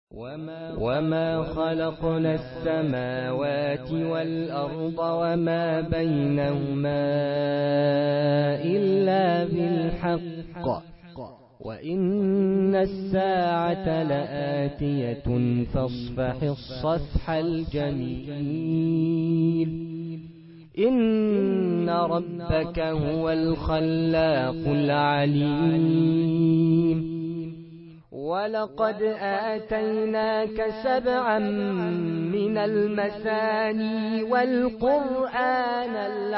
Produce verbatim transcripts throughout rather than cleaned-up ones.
وما خلقنا السماوات والأرض وما بينهما إلا بالحق وإن الساعة لآتية فاصفح الصفح الجميل إن ربك هو الخلاق العليم ولقد آتيناك سبعا من المثاني والقرآن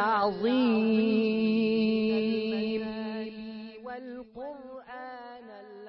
العظيم والقرآن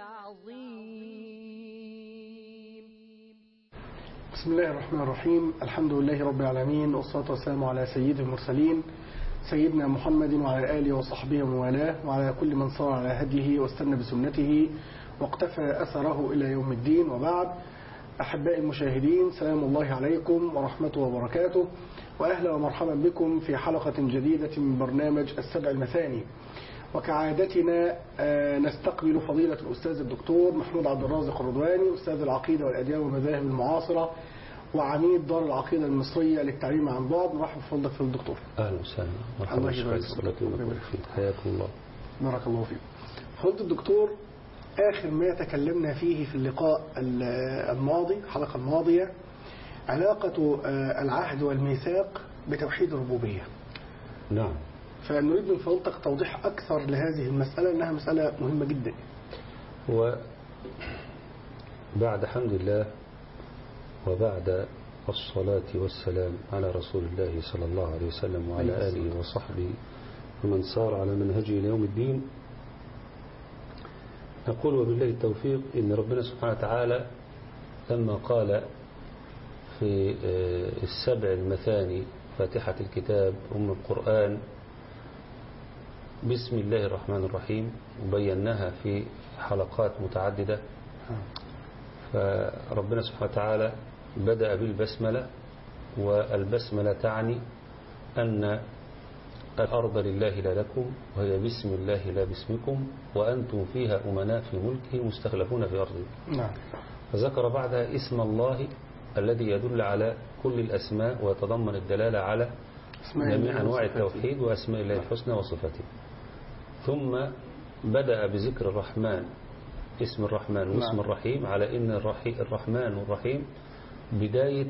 العظيم بسم الله الرحمن الرحيم. الحمد لله رب العالمين، والصلاة والسلام على سيد المرسلين سيدنا محمد وعلى آله وصحبه ومن والاه وعلى كل من صار على هديه واستنى بسنته واقتفى أثره إلى يوم الدين. وبعد، أحبائي المشاهدين، سلام الله عليكم ورحمته وبركاته، وأهلا ومرحبا بكم في حلقة جديدة من برنامج السبع المثاني. وكعادتنا نستقبل فضيلة الأستاذ الدكتور محمود عبد الرازق الرضواني، أستاذ العقيدة والأديان والمذاهب المعاصرة وعميد دار العقيدة المصرية للتعليم عن بعد. مرحبا بفضلك في الدكتور. أهلا وسهلا. مرحبا بك. حياكم الله. بارك الله فيك. فضيلة الدكتور، آخر ما تكلمنا فيه في اللقاء الماضي الحلقة الماضية علاقة العهد والميثاق بتوحيد الربوبية. نعم. فنريد من فضلتك توضيح أكثر لهذه المسألة، أنها مسألة مهمة جدا. وبعد حمد الله وبعد الصلاة والسلام على رسول الله صلى الله عليه وسلم وعلى آله وصحبه ومن سار على منهجه ليوم الدين، نقول وبالله التوفيق إن ربنا سبحانه وتعالى لما قال في السبع المثاني فاتحة الكتاب أم القرآن بسم الله الرحمن الرحيم، وبيناها في حلقات متعددة، فربنا سبحانه وتعالى بدأ بالبسملة، والبسملة تعني أن الأرض لله لا لكم وهي بسم الله لا باسمكم وأنتم فيها أمناء في ملكه مستخلفون في أرضه. نعم. فذكر بعدها اسم الله الذي يدل على كل الأسماء ويتضمن الدلالة على جميع أنواع التوحيد وأسماء الله الحسنى وصفاته. ثم بدأ بذكر الرحمن، اسم الرحمن واسم الرحيم، على إن الرحمن والرحيم بداية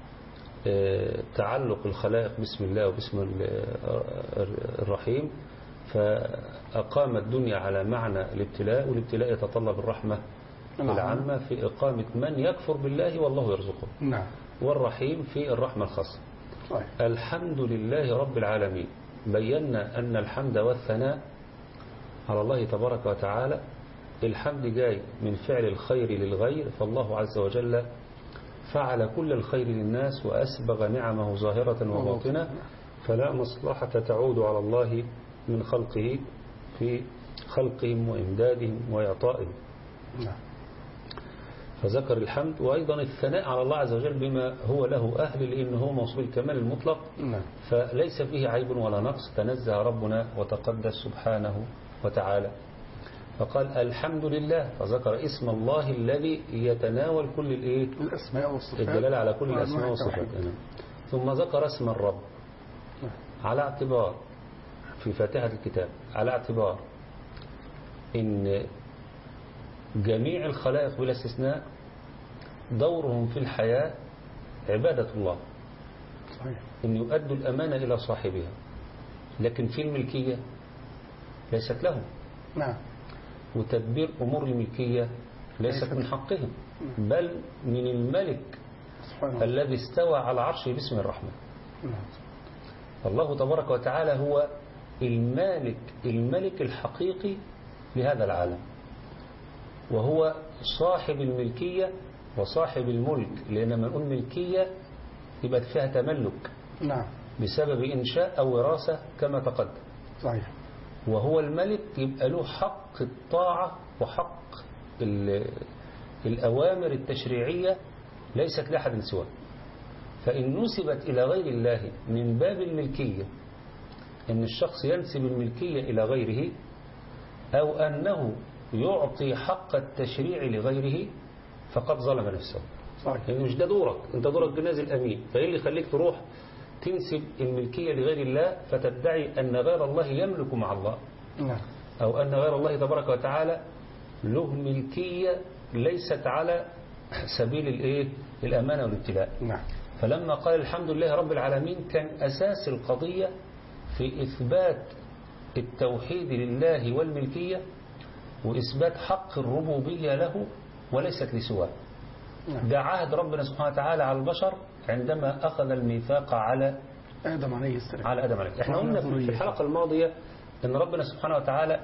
تعلق الخلائق باسم الله وباسم الرحيم، فأقام الدنيا على معنى الابتلاء، والابتلاء يتطلب الرحمة العامة في إقامة من يكفر بالله والله يرزقه. نعم. والرحيم في الرحمة الخاصة. صحيح. الحمد لله رب العالمين، بينا أن الحمد والثناء على الله تبارك وتعالى، الحمد جاي من فعل الخير للغير، فالله عز وجل فعل كل الخير للناس وأسبغ نعمه ظاهرة وباطنة، فلا مصلحة تعود على الله من خلقه في خلقهم وإمدادهم وإعطائهم. نعم. فذكر الحمد وأيضا الثناء على الله عز وجل بما هو له أهل، لأنه هو موصوف الكمال المطلق. نعم. فليس فيه عيب ولا نقص، تنزه ربنا وتقدس سبحانه وتعالى، فقال الحمد لله، فذكر اسم الله الذي يتناول كل الايه الأسماء والصفات، الدلالة على كل الأسماء والصفات. ثم ذكر اسم الرب على اعتبار في فاتحة الكتاب، على اعتبار إن جميع الخلائق بلا استثناء دورهم في الحياة عبادة الله. صحيح. إن يؤدوا الأمانة إلى صاحبها، لكن في الملكية ليست لهم. نعم. وتدبير أمور الملكية ليست من حقهم، بل من الملك الذي استوى على عرشه باسم الرحمن. نعم. الله تبارك وتعالى هو المالك الملك الحقيقي لهذا العالم، وهو صاحب الملكية وصاحب الملك، لأن لما نقول ملكية يبقى فيها تملك. نعم. بسبب إنشاء أو وراثة كما تقدم. صحيح. وهو الملك يبقى له حق الطاعة وحق الأوامر التشريعية ليست لأحد سواه. فإن نسبت إلى غير الله من باب الملكية، إن الشخص ينسب الملكية إلى غيره، أو أنه يعطي حق التشريع لغيره، فقد ظلم نفسه. صحيح. يعني مش ده دورك، انت دورك جنازل امين، فايه اللي يخليك تروح تنسب الملكية لغير الله فتدعي ان غير الله يملك مع الله، نعم. او ان غير الله تبارك وتعالى له ملكية ليست على سبيل الايه الامانة والابتلاء. نعم. فلما قال الحمد لله رب العالمين كان اساس القضية في اثبات التوحيد لله والملكية واثبات حق الربوبية له وليست لسواه. نعم. ده عهد ربنا سبحانه وتعالى على البشر عندما أخذ الميثاق على آدم عليه السلام. على آدم عليه السلام. احنا وعلى قلنا في ذريته. الحلقة الماضية أن ربنا سبحانه وتعالى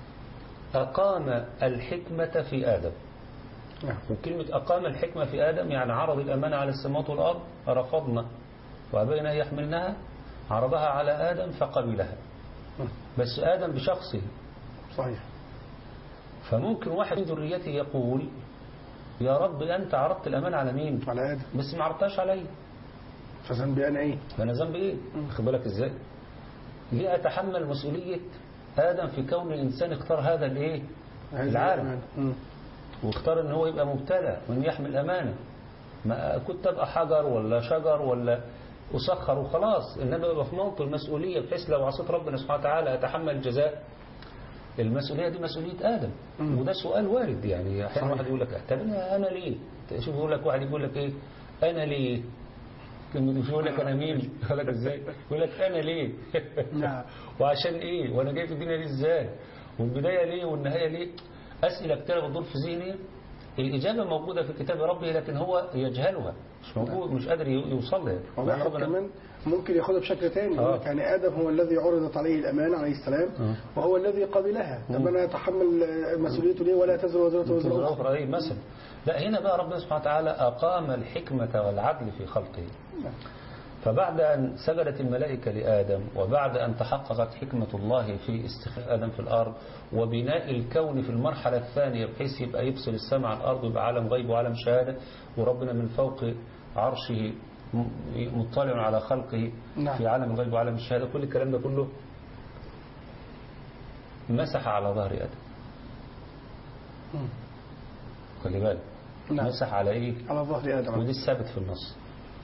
أقام الحكمة في آدم. نعم. وكلمة أقام الحكمة في آدم يعني عرض الأمانة على السماوات والأرض رفضنا وأبينا أن يحملنها، عرضها على آدم فقبلها، بس آدم بشخصه. صحيح. فممكن واحد من ذريته يقول يا رب أنت عرضت الأمانة على مين؟ على آدم. بس ما عرضتهاش علي، فذنبي أنا إيه؟ فأنا ذنبي إيه؟ خد بالك إزاي؟ ليه أتحمل مسؤولية آدم في كون الإنسان اختار هذا الإيه؟ العالم، واختار إن هو يبقى مبتلى وإن يحمل أمانة. ما كنت أبقى حجر ولا شجر ولا أسخر وخلاص، إنما يبقى في موطن المسؤولية بحيث لو عصيت ربنا سبحانه وتعالى أتحمل الجزاء. المسؤولية دي مسؤولية آدم. مم. وده سؤال وارد، يعني أحيانا واحد يقول لك طب أنا ليه؟ شوف يقول لك واحد يقول لك إيه؟ أنا ليه؟ مش يقول لك أنا مين؟ يقول لك إزاي؟ يقول لك أنا ليه؟ نعم. وعشان إيه؟ وأنا جاي في الدنيا دي إزاي؟ والبداية ليه والنهاية ليه؟ أسئلة كتير بتدور في ذهني، الإجابة موجودة في كتاب ربه لكن هو يجهلها، مش موجود، مش قادر يوصل لها. وواحد كمان ممكن ياخدها بشكل ثاني، آه. يعني آدم هو الذي عرضت عليه الأمانة عليه السلام آه. وهو الذي قبلها، طب أنا أتحمل مسؤوليته ليه ولا تزر وزرة وزر أخرى؟ أي مثلا. لا، هنا بقى ربنا سبحانه وتعالى أقام الحكمة والعدل في خلقه. فبعد أن سجدت الملائكة لآدم وبعد أن تحققت حكمة الله في استخلاء آدم في الأرض وبناء الكون في المرحلة الثانية بحيث يبقى يفصل السماء عن الأرض ويبقى عالم غيب وعالم شهادة، وربنا من فوق عرشه مطلع على خلقه نعم. في عالم الغيب وعالم الشهادة، كل الكلام ده كله مسح على ظهر آدم. خلي بالك. نعم. مسح على إيه؟ على ظهر آدم، ودي الثابت في النص.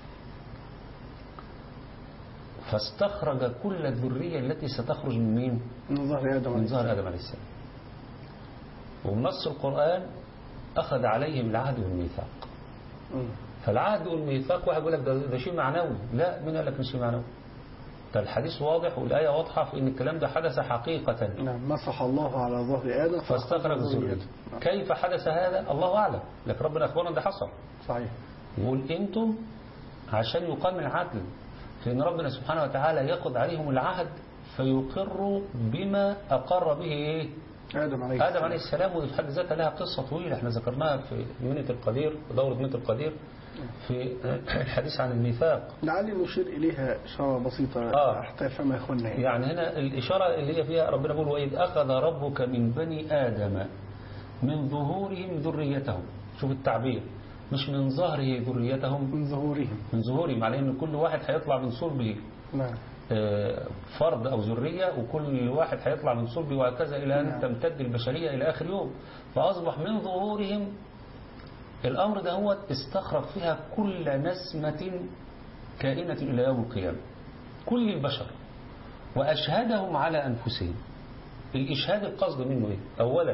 فاستخرج كل الذرية التي ستخرج من مين؟ من ظهر آدم من ظهر آدم عليه السلام. ونص القرآن أخذ عليهم العهد والميثاق. فالعهد والميثاق واحد يقول لك ده, ده شيء معنوي، لا، من قال لك مش شيء معنوي؟ ده الحديث واضح والآية واضحة في إن الكلام ده حدث حقيقة. نعم. مسح الله على ظهر آدم فاستخرج ذريته. كيف حدث هذا؟ الله أعلم، لكن ربنا أخبرنا ده حصل. صحيح. يقول أنتم عشان يقام العدل في أن ربنا سبحانه وتعالى يأخذ عليهم العهد فيقروا بما أقر به إيه؟ آدم عليه آدم عليه السلام. ودي في حد ذاتها لها قصة طويلة احنا ذكرناها في منة القدير، دورة منة القدير في الحديث عن الميثاق. لعلي نشير إليها إشارة بسيطة آه. حتى يفهمها إخواننا. يعني هنا الإشارة اللي هي فيها ربنا بيقول وإذ أخذ ربك من بني آدم من ظهورهم ذريتهم. شوف التعبير، مش من ظهره ذريتهم، من ظهورهم، من ظهورهم، على ان كل واحد هيطلع من صلبه نعم. فرد او ذريه، وكل واحد هيطلع من صلبه وهكذا الى ان نعم. تمتد البشريه الى اخر يوم. فاصبح من ظهورهم الامر ده هو استخرج فيها كل نسمه كائنه الى يوم القيامه، كل البشر، واشهدهم على انفسهم. الاشهاد القصد منه ايه؟ اولا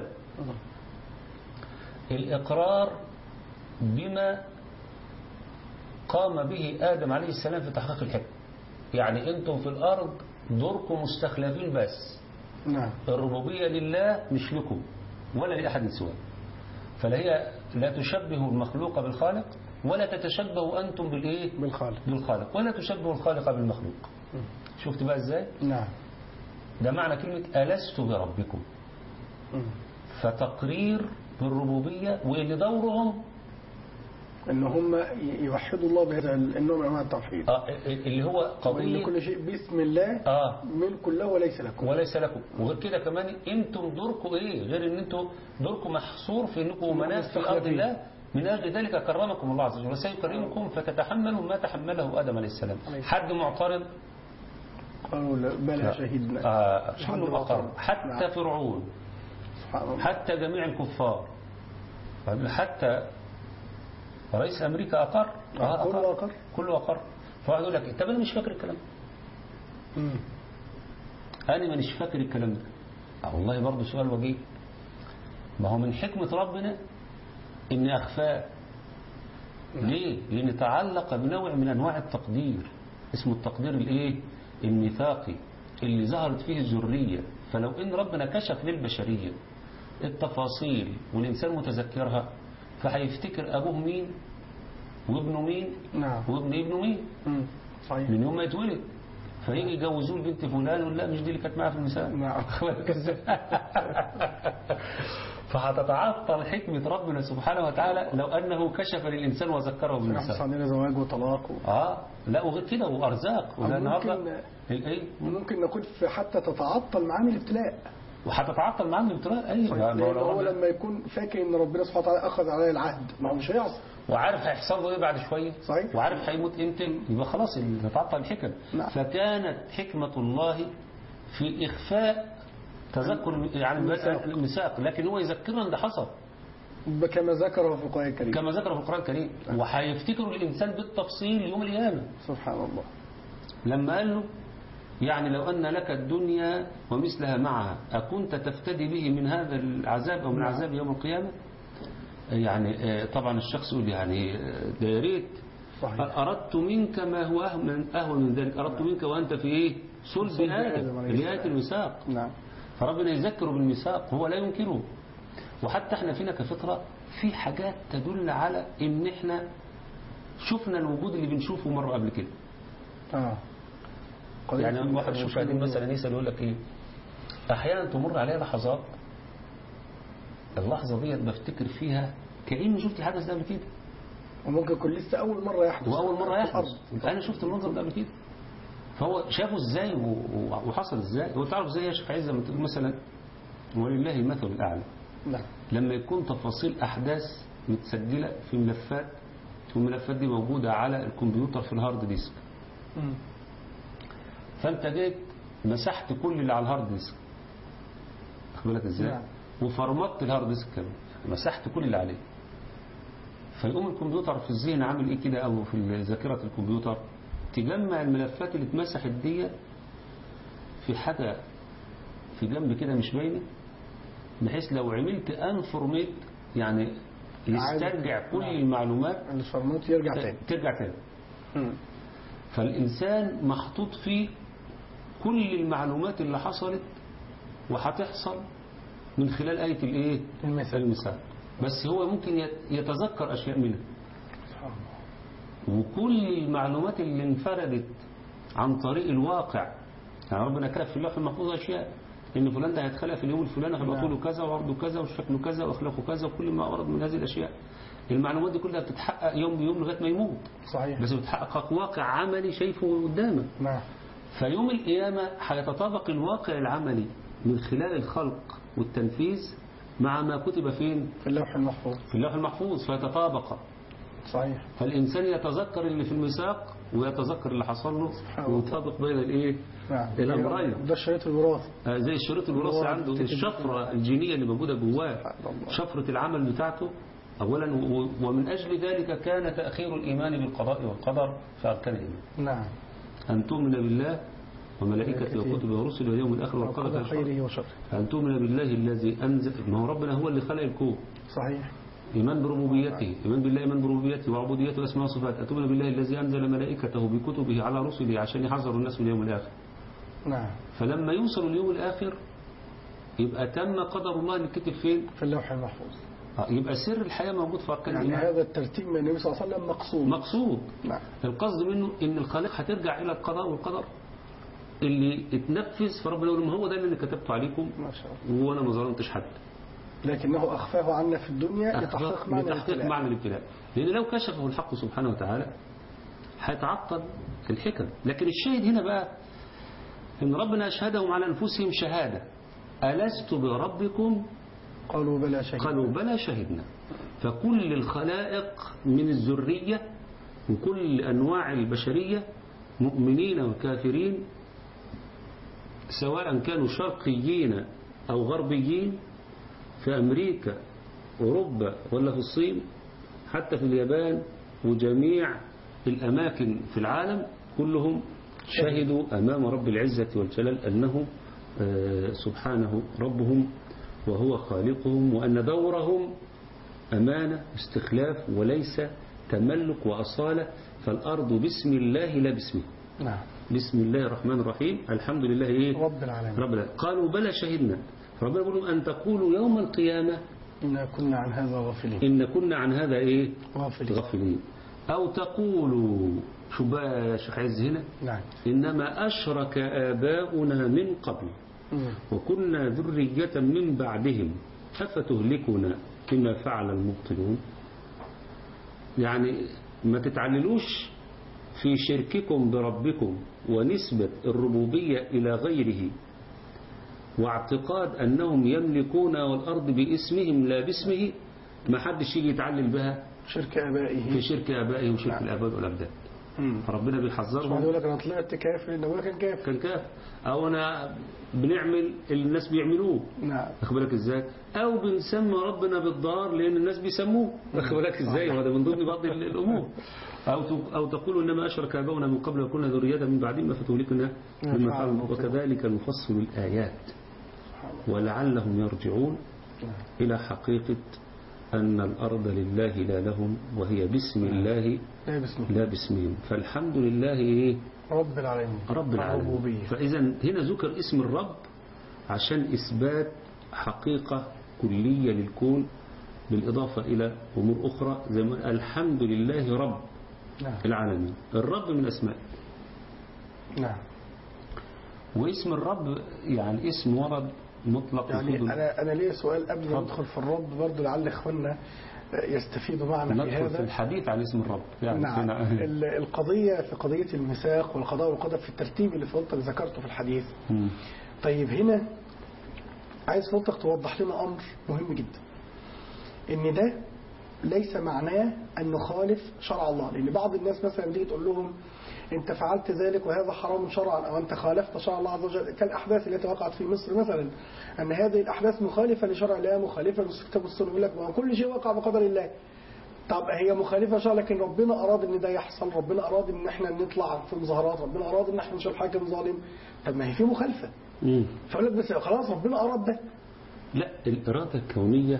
الاقرار بما قام به آدم عليه السلام في تحقيق الحكمة. يعني أنتم في الأرض دوركم مستخلفين بس. نعم. الربوبية لله مش لكم ولا لأحد سواه. فلا هي لا تشبه المخلوق بالخالق ولا تتشبه أنتم بالإيه؟ بالخالق. بالخالق ولا تشبه الخالق بالمخلوق. م. شفت بقى إزاي؟ نعم. ده معنى كلمة ألست بربكم. م. فتقرير بالربوبية واللي دورهم ان هم يوحدوا الله بهذا النوع من انواع التوحيد. اه اللي هو قضيه وان كل شيء باسم الله اه ملك له وليس لكم. وليس لكم. وغير كده كمان انتم دوركم ايه؟ غير ان انتم دوركم محصور في انكم مناس في ارض الله. من اجل ذلك كرمكم الله عز وجل وسيكرمكم فتتحملوا ما تحمله ادم عليه السلام. حد معترض؟ قالوا بلى شهدنا. آه كل مقر حتى نعم. فرعون، حتى جميع الكفار، حتى رئيس أمريكا أقر. آه كله أقر. كله أقر. فواحد يقول لك طب أنا مش فاكر الكلام ده. أنا مش فاكر الكلام ده. آه والله برضه سؤال وجيه. ما هو من حكمة ربنا إن أخفاه. ليه؟ لأن تعلق بنوع من أنواع التقدير اسمه التقدير الإيه؟ الميثاقي اللي ظهرت فيه الذرية. فلو إن ربنا كشف للبشرية التفاصيل والإنسان متذكرها فهيفتكر أبوه مين وابنه مين. نعم. وابن ابنه مين. مم. صحيح. من يوم ما يتولد فيجي يجوزوه لبنت فلان ولا لا مش دي اللي كانت معاه في المثال. نعم. فهتتعطل حكمة ربنا سبحانه وتعالى لو أنه كشف للإنسان وذكره بالمثال. صار زواج وطلاق و... آه لا وغير كده وأرزاق. ممكن الإيه؟ ممكن نقول في حتى تتعطل معاني الابتلاء. وهتتعطل معاه الابتلاء. أيوة. هو لما يكون فاكر إن ربنا سبحانه وتعالى أخذ عليه العهد ما هو مش هيعصي. وعارف هيحصل له ايه بعد شويه. صحيح. وعارف هيموت امتى يبقى خلاص تتعطل الحكم. نعم. فكانت حكمة الله في إخفاء تذكر يعني الميثاق لكن هو يذكرنا ان ده حصل كما ذكره في القرآن الكريم. كما ذكره في القرآن الكريم. وهيفتكر الإنسان بالتفصيل يوم القيامة. سبحان الله. لما قال له يعني لو أن لك الدنيا ومثلها معها أكنت تفتدي به من هذا العذاب أو من نعم. عذاب يوم القيامة. يعني طبعا الشخص يقول يعني ده يا ريت أردت منك ما هو أهون من ذلك. أردت منك وأنت في إيه صلب آدم اللي آية الميثاق. نعم. فربنا يذكره بالميثاق وهو لا ينكره. وحتى احنا فينا كفطرة في حاجات تدل على ان احنا شفنا الوجود اللي بنشوفه مرة قبل كده. اه يعني واحد مشاهدين مثلا يسأل يقول لك ايه احيانا تمر عليها لحظات اللحظة دي بفتكر فيها كأني شفت الحدث ده قبل كده. وممكن يكون لسه أول مرة يحدث. وأول مرة يحدث. أنا شفت المنظر ده قبل كده. فهو شافه ازاي وحصل ازاي. هو تعرف ازاي يا شيخ عز لما تقول مثلا ولله المثل الأعلى. نعم. لما يكون تفاصيل أحداث متسجلة في ملفات والملفات دي موجودة على الكمبيوتر في الهارد ديسك. م. فأنت جيت مسحت كل اللي على الهارد ديسك أخذ بالك إزاي. نعم. وفرمت الهارد ديسك كمان مسحت كل اللي عليه. فيقوم الكمبيوتر في الذهن عامل إيه كده أو في ذاكرة الكمبيوتر تجمع الملفات اللي اتمسحت دي في حاجة في جنب كده مش باينه بحيث لو عملت انفورميت يعني يسترجع كل المعلومات الفورمات يرجع تاني ترجع تاني. فالإنسان محطوط فيه كل المعلومات اللي حصلت وهتحصل من خلال آية الايه المثال. بس هو ممكن يتذكر أشياء منها. وكل المعلومات اللي انفردت عن طريق الواقع يعني ربنا كتب في اللوح المحفوظ أشياء إن فلان ده هيتخلق في اليوم الفلاني هيبقى طوله كذا وعرضه كذا وشكله كذا وأخلاقه كذا وكل ما ورد من هذه الأشياء. المعلومات دي كلها بتتحقق يوم بيوم لغاية ما يموت. صحيح. بس بتحقق واقع عملي شايفه قدامك. نعم. فيوم القيامة هيتطابق الواقع العملي من خلال الخلق والتنفيذ مع ما كتب فين في اللوح المحفوظ في اللوح المحفوظ فيتطابق. صحيح. فالإنسان يتذكر اللي في الميثاق ويتذكر اللي حصل له ويطابق بين الايه نعم. الأمرين. ده شريط الوراثة آه زي الشريط الوراثي عنده الشفرة الجينية اللي موجودة جواه شفرة العمل بتاعته أولا ومن أجل ذلك كان تأخير الإيمان بالقضاء والقدر في أركان الإيمان. نعم. أن تؤمن بالله وملائكته وكتبه ورسله واليوم الآخر والقدر خيره وشره. أن تؤمن بالله الذي أنزل ما هو ربنا هو اللي خلق الكون. صحيح. إيمان بربوبيته إيمان بالله إيمان بربوبيته وعبوديته واسماء وصفاته. أن تؤمن بالله الذي أنزل ملائكته بكتبه على رسله عشان يحذروا الناس من اليوم الآخر. نعم. فلما يوصلوا اليوم الآخر يبقى تم قدر الله اللي كتب فين في اللوح المحفوظ. يبقى سر الحياة موجود في أركان يعني الإيمان. هذا الترتيب من النبي صلى الله عليه وسلم مقصود مقصود. نعم. القصد منه إن الخالق هترجع إلى القضاء والقدر اللي اتنفذ فربنا يقول ما هو ده اللي كتبته عليكم ما شاء الله وأنا ما ظلمتش حد لكنه أخفاه عنا في الدنيا لتحقيق معنى الابتلاء. معنى الابتلاء لأن لو كشفه الحق سبحانه وتعالى هيتعطل الحكم. لكن الشاهد هنا بقى إن ربنا أشهدهم على أنفسهم شهادة ألست بربكم قالوا بلى شهدنا قالوا بلى شهدنا. فكل الخلائق من الذرية وكل أنواع البشرية مؤمنين وكافرين سواء كانوا شرقيين أو غربيين في أمريكا أوروبا ولا في الصين حتى في اليابان وجميع الأماكن في العالم كلهم شهدوا أمام رب العزة والجلال أنه سبحانه ربهم وهو خالقهم، وأن دورهم أمانة استخلاف وليس تملك وأصالة، فالأرض بسم الله لا باسمه. نعم. بسم الله الرحمن الرحيم الحمد لله إيه؟ رب العالمين. رب العالمين. قالوا بلى شهدنا، فربنا يقول لهم أن تقولوا يوم القيامة إن كنا عن هذا غافلين. إن كنا عن هذا إيه؟ غافلين. غافلين. أو تقولوا شو بقى يا شيخ عز هنا؟ نعم. إنما أشرك آباؤنا من قبل وكنا ذرية من بعدهم أفتهلكنا بما فعل المبطلون. يعني ما تتعللوش في شرككم بربكم ونسبة الربوبية إلى غيره واعتقاد أنهم يملكون والأرض باسمهم لا باسمه، ما حدش يجي يتعلل بها شرك آبائه في شرك آبائه وشرك نعم. الآباء والأبدان. فربنا بيحذرهم. يقول لك أنا طلعت كافر لأن أبويا كان كافر كان كافر، أو أنا بنعمل اللي الناس بيعملوه. نعم. أخد بالك إزاي؟ أو بنسمي ربنا بالضار لأن الناس بيسموه. أخد بالك إزاي؟ وهذا من ضمن بعض الأمور. أو أو تقولوا إنما أشرك آباؤنا من قبل وكنا ذرية من بعدهم فتهلكنا بما فعلوا وكذلك نفصل الآيات ولعلهم يرجعون إلى حقيقة أن الأرض لله لا لهم وهي باسم الله لا باسمه لا باسمهم. فالحمد لله إيه؟ رب العالمين. رب العالمين. فإذا هنا ذكر اسم الرب عشان إثبات حقيقة كلية للكون بالإضافة إلى أمور أخرى زي ما الحمد لله رب نعم. العالمين. الرب من أسماء. نعم. واسم الرب يعني اسم ورد مطلق. يعني أنا أنا ليه سؤال قبل ما ندخل في الرب برضه لعل إخواننا يستفيدوا معنا في هذا في الحديث عن اسم الرب. يعني نعم. القضية في قضية الميثاق والقضاء والقدر في الترتيب اللي فضلتك ذكرته في الحديث. م. طيب هنا عايز فضلتك توضح لنا أمر مهم جدا، إن ده ليس معناه أن نخالف شرع الله، لأن بعض الناس مثلا تيجي تقول لهم أنت فعلت ذلك وهذا حرام شرعا، أو أنت خالفت شرع الله عز وجل، كالأحداث التي وقعت في مصر مثلا، أن هذه الأحداث مخالفة لشرع الله مخالفة للكتاب والسنة. يقول لك ما كل شيء وقع بقدر الله. طب هي مخالفة شرع، لكن ربنا أراد أن ده يحصل، ربنا أراد أن احنا نطلع في مظاهرات، ربنا أراد أن احنا نشوف حاكم ظالم. طب ما هي في مخالفة. فأقول لك بس خلاص ربنا أراد ده. لا، الإرادة الكونية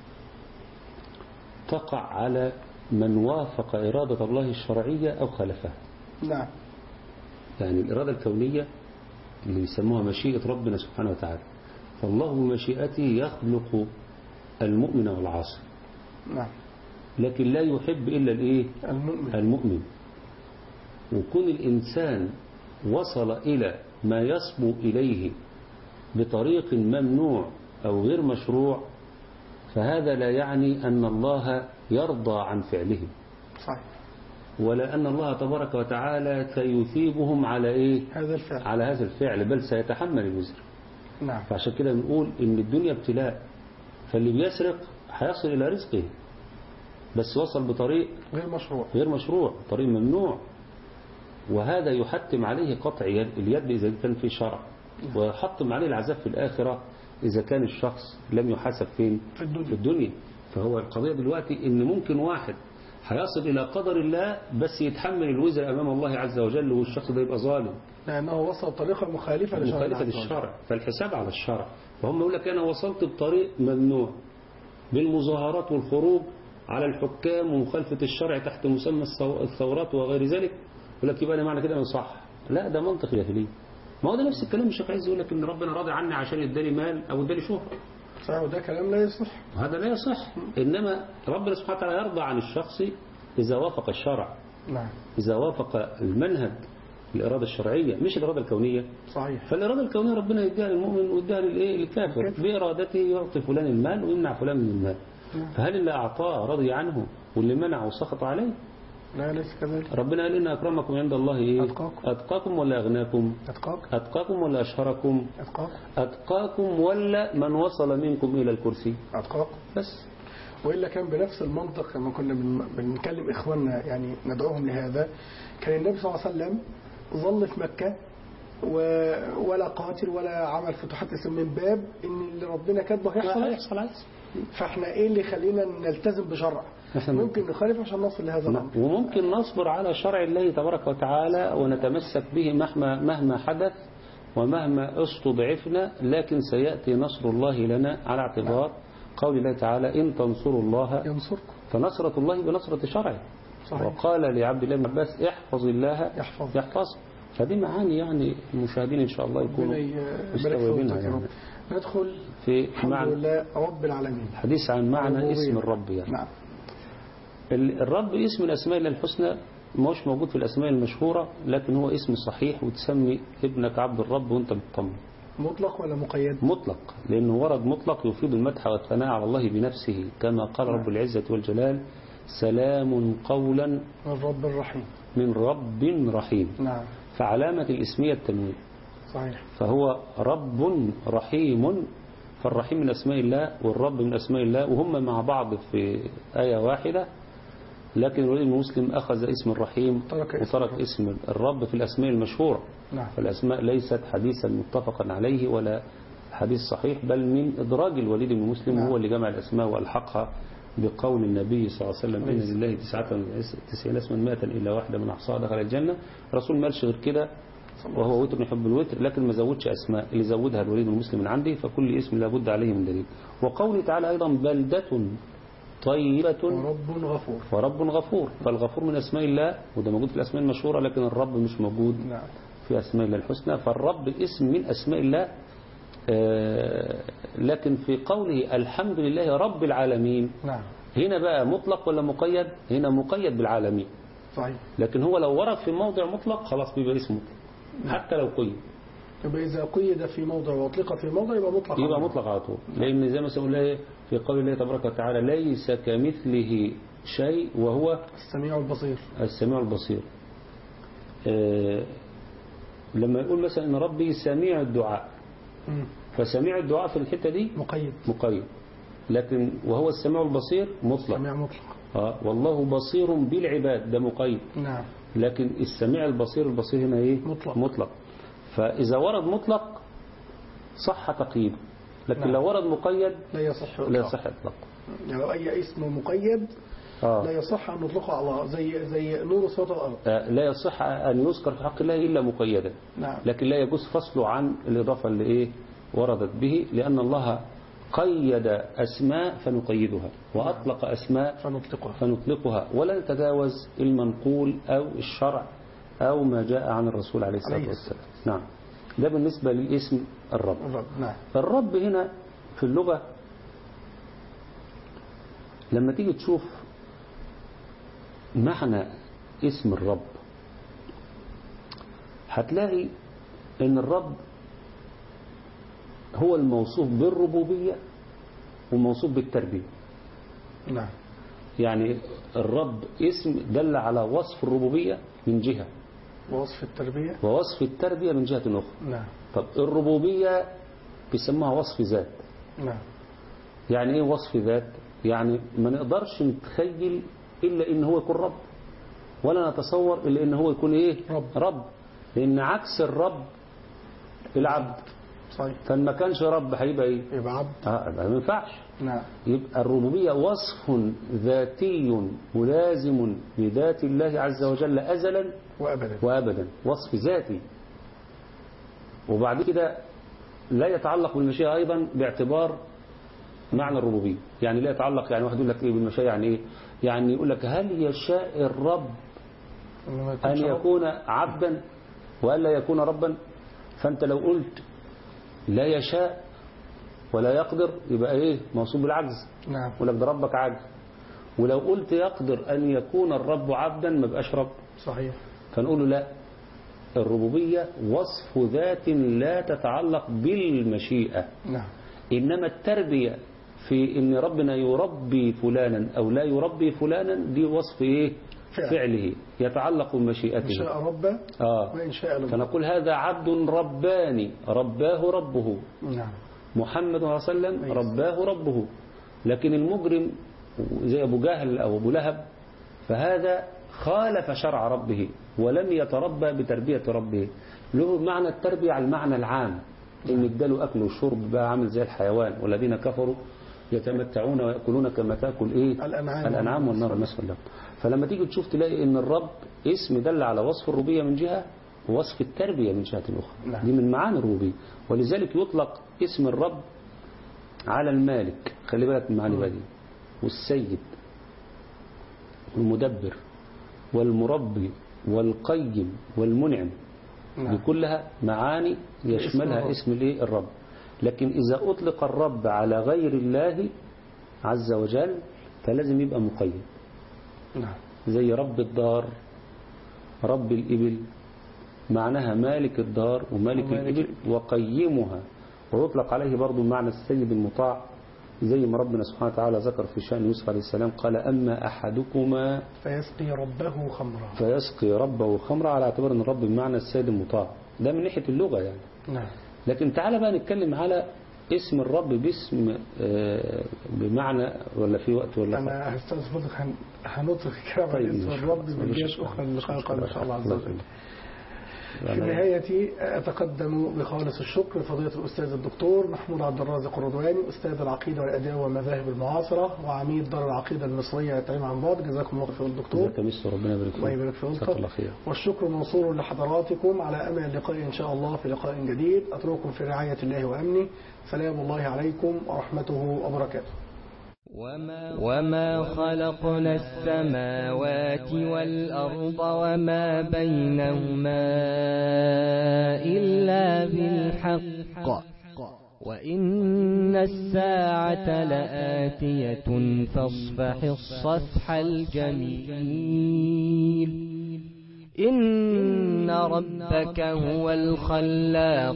تقع على من وافق إرادة الله الشرعية أو خالفها. نعم. يعني الإرادة الكونية اللي يسموها مشيئة ربنا سبحانه وتعالى، فالله بمشيئته يخلق المؤمن والعاصي. نعم. لكن لا يحب إلا الإيه؟ المؤمن. المؤمن. وكون الإنسان وصل إلى ما يصبو إليه بطريق ممنوع أو غير مشروع، فهذا لا يعني أن الله يرضى عن فعلهم. صحيح. ولا أن الله تبارك وتعالى سيثيبهم على إيه؟ هذا الفعل. على هذا الفعل، بل سيتحمل الوزر. نعم. فعشان كده نقول إن الدنيا ابتلاء، فاللي بيسرق هيصل إلى رزقه بس وصل بطريق غير مشروع غير مشروع طريق ممنوع، وهذا يحتم عليه قطع اليد إذا كان في شرع، ويحتم عليه العذاب في الآخرة إذا كان الشخص لم يحاسب فين؟ في الدنيا. في الدنيا. فهو القضية دلوقتي إن ممكن واحد هيصل إلى قدر الله بس يتحمل الوزر أمام الله عز وجل، والشخص ده يبقى ظالم لأنه وصل طريقة مخالفة للشرع. مخالفة للشرع، فالحساب على الشرع. فهم يقول لك أنا وصلت بطريق ممنوع بالمظاهرات والخروج على الحكام ومخالفة الشرع تحت مسمى الثورات وغير ذلك، يقول لك يبقى أنا معنى كده أنا صح. لا، ده منطق جاهلي. ما هو ده نفس الكلام الشيخ عايز يقول لك إن ربنا راضي عني عشان اداني مال أو اداني شهرة. صحيح، وده كلام لا يصح. هذا لا يصح. إنما ربنا سبحانه وتعالى يرضى عن الشخص إذا وافق الشرع. نعم. إذا وافق المنهج الإرادة الشرعية مش الإرادة الكونية. صحيح. فالإرادة الكونية ربنا يديها للمؤمن ويديها للإيه؟ للكافر. بإرادته يعطي فلان المال ويمنع فلان من المال. فهل اللي أعطاه رضي عنه واللي منعه سخط عليه؟ لا، ليس كذلك. ربنا قال إن أكرمكم عند الله إيه؟ أتقاكم. أتقاكم ولا أغناكم؟ أتقاكم. أتقاكم ولا أشهركم؟ أتقاكم. أتقاكم ولا من وصل منكم إلى الكرسي؟ أتقاكم. بس. وإلا كان بنفس المنطق لما كنا بنكلم إخواننا يعني ندعوهم لهذا، كان النبي صلى الله عليه وسلم ظل في مكة ولا قاتل ولا عمل فتوحات من باب إن اللي ربنا كاتبه هيحصل هيحصل. فإحنا إيه اللي خلينا نلتزم بشرع؟ ممكن نخالف عشان نصل لهذا الأمر. وممكن نصبر على شرع الله تبارك وتعالى ونتمسك به مهما مهما حدث ومهما استضعفنا، لكن سيأتي نصر الله لنا على اعتبار قول الله تعالى إن تنصروا الله ينصركم. فنصرة الله بنصرة شرعه. صحيح. وقال لعبد الله بن عباس احفظ الله يحفظ. يحفظ. فدي معاني يعني المشاهدين إن شاء الله يكونوا مستوعبينها. يعني ندخل في الحمد معنى لله رب العالمين، حديث عن معنى اسم الرب. يعني نعم. الرب اسم من الأسماء الله الحسنى، مش موجود في الأسماء المشهورة، لكن هو اسم صحيح وتسمي ابنك عبد الرب وانت مطمن. مطلق ولا مقيد؟ مطلق، لأنه ورد مطلق يفيد المدح والثناء على الله بنفسه، كما قال رب العزة والجلال سلام قولا من رب الرحيم من رب رحيم. نعم. فعلامة الاسمية التنوين. صحيح. فهو رب رحيم، فالرحيم من أسماء الله والرب من أسماء الله، وهم مع بعض في آية واحدة، لكن الوليد المسلم أخذ اسم الرحيم وترك اسم الرب في الأسماء المشهورة. نعم. فالأسماء ليست حديثا متفقا عليه ولا حديث صحيح، بل من إدراج الوليد بن مسلم. نعم. هو اللي جمع الأسماء وألحقها بقول النبي صلى الله عليه وسلم إن لله تسعة وتسعين اسما مائة إلا واحدة من أحصاها دخل الجنة. الرسول ما قالش غير كده، وهو وتر يحب الوتر، لكن ما زودش أسماء، اللي زودها الوليد بن مسلم من عندي، فكل اسم لابد عليه من دليل. وقوله تعالى أيضا بلدة طيبة ورب غفور. ورب غفور، فالغفور من أسماء الله، وده موجود في الأسماء المشهورة، لكن الرب مش موجود. نعم. في أسماء الله الحسنى. فالرب اسم من أسماء الله، آه لكن في قوله الحمد لله رب العالمين. نعم. هنا بقى مطلق ولا مقيد؟ هنا مقيد بالعالمين. صحيح. لكن هو لو ورد في موضع مطلق خلاص بيبقى اسمه مطلق. نعم. حتى لو قيد، يبقى إذا قيد في موضع وأطلق في موضع يبقى مطلق، يبقى مطلق على طول. لأن زي ما سأقول في قول الله تبارك وتعالى ليس كمثله شيء وهو السميع البصير. السميع البصير. آه لما يقول مثلا إن ربي سميع الدعاء، م. فسميع الدعاء في الحتة دي مقيد مقيد، لكن وهو السميع البصير مطلق. سميع مطلق. آه والله بصير بالعباد، ده مقيد. نعم. لكن السميع البصير البصير هنا ايه؟ مطلق. مطلق. فإذا ورد مطلق صح تقييد، لكن نعم. لو ورد مقيد لا يصح لا يصح إطلاق. يعني لو أي اسم مقيد آه. لا يصح أن نطلقه على الله، زي زي نور السماوات والأرض. آه لا يصح أن يذكر في حق الله إلا مقيدا. نعم. لكن لا يجوز فصله عن الإضافة اللي إيه وردت به، لأن الله قيد أسماء فنقيدها، وأطلق أسماء فنطلقها فنطلقها ولا نتجاوز المنقول أو الشرع أو ما جاء عن الرسول عليه الصلاة والسلام. نعم. ده بالنسبة للاسم الرب. الرب. نعم. الرب هنا في اللغة لما تيجي تشوف معنى اسم الرب هتلاقي ان الرب هو الموصوف بالربوبية وموصوف بالتربية. نعم. يعني الرب اسم دل على وصف الربوبية من جهة، ووصف التربية ووصف التربية من جهة أخرى. نعم. طب الربوبية بيسموها وصف ذات. نعم. يعني ايه وصف ذات؟ يعني ما نقدرش نتخيل إلا إن هو يكون رب، ولا نتصور إلا إن هو يكون إيه؟ رب. رب. لأن عكس الرب العبد. صحيح. فما كانش رب هيبقى إيه؟ يبقى عبد. آه ما ينفعش. نعم. يبقى الربوبية وصف ذاتي ملازم لذات الله عز وجل أزلا وأبدا وأبدا، وصف ذاتي. وبعد كده لا يتعلق بالمشيئة أيضا باعتبار معنى الربوبية. يعني لا يتعلق، يعني واحد يقول لك إيه بالمشيئة، يعني إيه؟ يعني يقول لك هل يشاء الرب أن يكون عبدا وألا يكون ربا؟ فأنت لو قلت لا يشاء ولا يقدر يبقى إيه؟ موصوف بالعجز. نعم. يقول لك ده ربك عجز. ولو قلت يقدر أن يكون الرب عبدا ما بقاش رب. صحيح. فنقول له لا، الربوبية وصف ذات لا تتعلق بالمشيئة. نعم. إنما التربية في إن ربنا يربي فلانا أو لا يربي فلانا دي وصف إيه؟ فعل. فعله يتعلق بمشيئته. إن شاء ربه آه. وإن شاء لله. فنقول هذا عبد رباني رباه ربه. نعم. محمد صلى الله عليه وسلم رباه ربه. لكن المجرم زي أبو جهل أو أبو لهب فهذا خالف شرع ربه ولم يتربى بتربية ربه. له معنى التربية على المعنى العام، إن اداله أكل وشرب بقى عامل زي الحيوان، والذين كفروا يتمتعون ويأكلون كما تأكل إيه الأنعام, الأنعام والنار مثوى لهم. فلما تيجي تشوف تلاقي إن الرب اسم دل على وصف الربوبية من جهة ووصف التربية من جهة أخرى. نعم. دي من معاني الربوبية، ولذلك يطلق اسم الرب على المالك، خلي بالك من معاني دي، والسيد والمدبر والمربي والقيم والمنعم. نعم. دي كلها معاني يشملها اسم الايه الرب. لكن إذا أطلق الرب على غير الله عز وجل فلازم يبقى مقيد. نعم. زي رب الدار، رب الإبل، معناها مالك الدار ومالك الإبل وقيمها، ويطلق عليه برضو معنى السيد المطاع، زي ما ربنا سبحانه وتعالى ذكر في شأن يوسف عليه السلام قال أما أحدكما فيسقي ربه خمرا فيسقي ربه خمرا، على اعتبار أن الرب بمعنى السيد المطاع. ده من ناحية اللغة يعني. نعم. لكن تعالى بقى نتكلم على اسم الرب باسم بمعنى، ولا في وقت ولا أنا هستاذ فضلك هنطلق كلام عن اسم الرب من جهة أخرى اللقاء القادم إن شاء الله عز وجل. في نهاية أتقدم بخالص الشكر لفضيلة الأستاذ الدكتور محمود عبد الرازق الرضواني، أستاذ العقيدة والأديان والمذاهب المعاصرة وعميد دار العقيدة المصرية التعليم عن بعد. جزاكم الله خير الدكتور. ربنا يبارك فيك. ويبارك في عمرك. والشكر موصول لحضراتكم على أمل اللقاء إن شاء الله في لقاء جديد. أترككم في رعاية الله وأمنه. سلام الله عليكم ورحمته وبركاته. وما خلقنا السماوات والأرض وما بينهما إلا بالحق وإن الساعة لآتية فاصفح الصفح الجميل. إن ربك هو الخلاق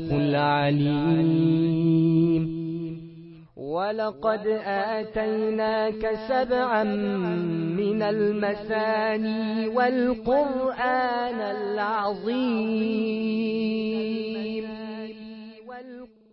العليم. ولقد آتيناك سبعا من المثاني والقرآن العظيم.